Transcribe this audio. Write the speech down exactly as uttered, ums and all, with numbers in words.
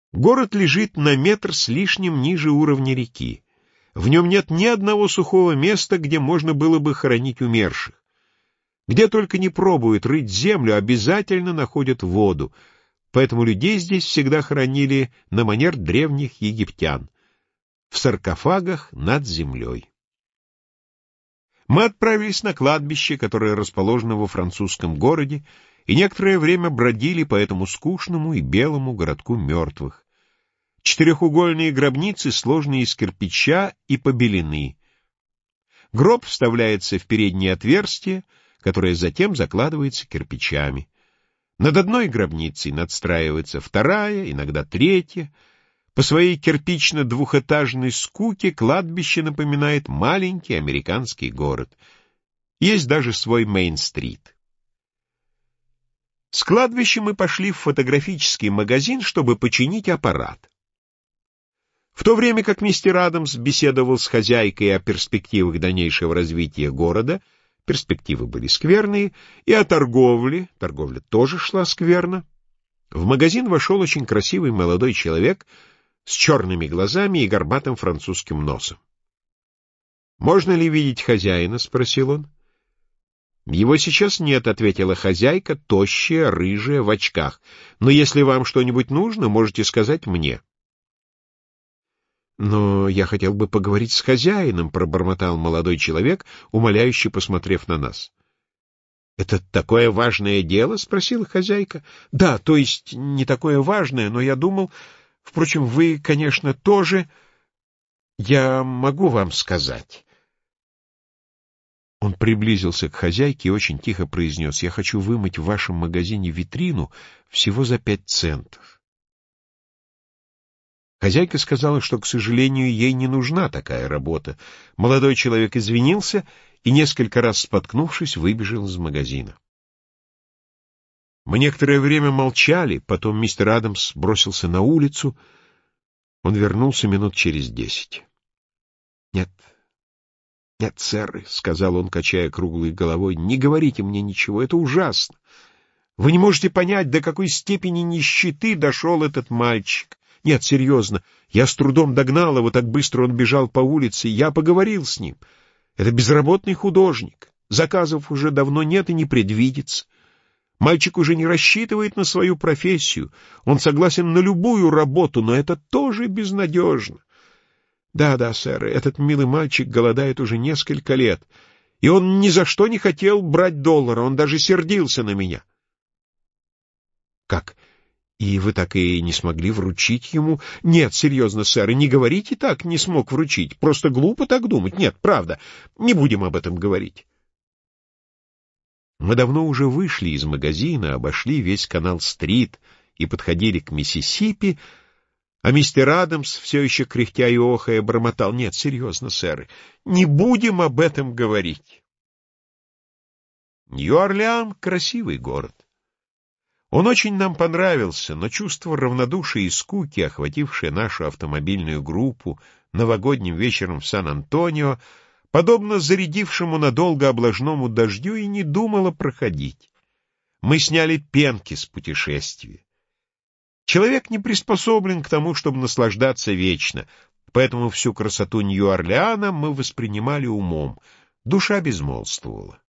Город лежит на метр с лишним ниже уровня реки. В нем нет ни одного сухого места, где можно было бы хоронить умерших. Где только не пробуют рыть землю, обязательно находят воду, поэтому людей здесь всегда хоронили на манер древних египтян, в саркофагах над землей. Мы отправились на кладбище, которое расположено во французском городе, и некоторое время бродили по этому скучному и белому городку мертвых. Четырехугольные гробницы сложены из кирпича и побелены. Гроб вставляется в переднее отверстие, которое затем закладывается кирпичами. Над одной гробницей надстраивается вторая, иногда третья. По своей кирпично-двухэтажной скуке кладбище напоминает маленький американский город. Есть даже свой Мейн-стрит. С кладбища мы пошли в фотографический магазин, чтобы починить аппарат. В то время как мистер Адамс беседовал с хозяйкой о перспективах дальнейшего развития города, перспективы были скверные, и о торговле, торговля тоже шла скверно, в магазин вошел очень красивый молодой человек с черными глазами и горбатым французским носом. «Можно ли видеть хозяина?» — спросил он. «Его сейчас нет», — ответила хозяйка, тощая, рыжая, в очках. «Но если вам что-нибудь нужно, можете сказать мне». «Но я хотел бы поговорить с хозяином», — пробормотал молодой человек, умоляюще посмотрев на нас. «Это такое важное дело?» — спросила хозяйка. «Да, то есть не такое важное, но я думал... Впрочем, вы, конечно, тоже... Я могу вам сказать...» Он приблизился к хозяйке и очень тихо произнес: «Я хочу вымыть в вашем магазине витрину всего за пять центов». Хозяйка сказала, что, к сожалению, ей не нужна такая работа. Молодой человек извинился и, несколько раз споткнувшись, выбежал из магазина. Мы некоторое время молчали, потом мистер Адамс бросился на улицу. Он вернулся минут через десять. «Нет, нет, сэр», — сказал он, качая круглой головой, — «не говорите мне ничего, это ужасно. Вы не можете понять, до какой степени нищеты дошел этот мальчик. Нет, серьезно, я с трудом догнал его, так быстро он бежал по улице, я поговорил с ним. Это безработный художник, заказов уже давно нет и не предвидится. Мальчик уже не рассчитывает на свою профессию, он согласен на любую работу, но это тоже безнадежно. Да-да, сэр, этот милый мальчик голодает уже несколько лет, и он ни за что не хотел брать доллара, он даже сердился на меня». «Как? И вы так и не смогли вручить ему?» «Нет, серьезно, сэр, не говорите так, не смог вручить, просто глупо так думать. Нет, правда, не будем об этом говорить». Мы давно уже вышли из магазина, обошли весь канал-стрит и подходили к Миссисипи, а мистер Адамс, все еще кряхтя и охая, бормотал: «Нет, серьезно, сэр, не будем об этом говорить». Нью-Орлеан — красивый город. Он очень нам понравился, но чувство равнодушия и скуки, охватившее нашу автомобильную группу новогодним вечером в Сан-Антонио, подобно зарядившему надолго облажному дождю, и не думало проходить. Мы сняли пенки с путешествия. Человек не приспособлен к тому, чтобы наслаждаться вечно, поэтому всю красоту Нью-Орлеана мы воспринимали умом, душа безмолвствовала.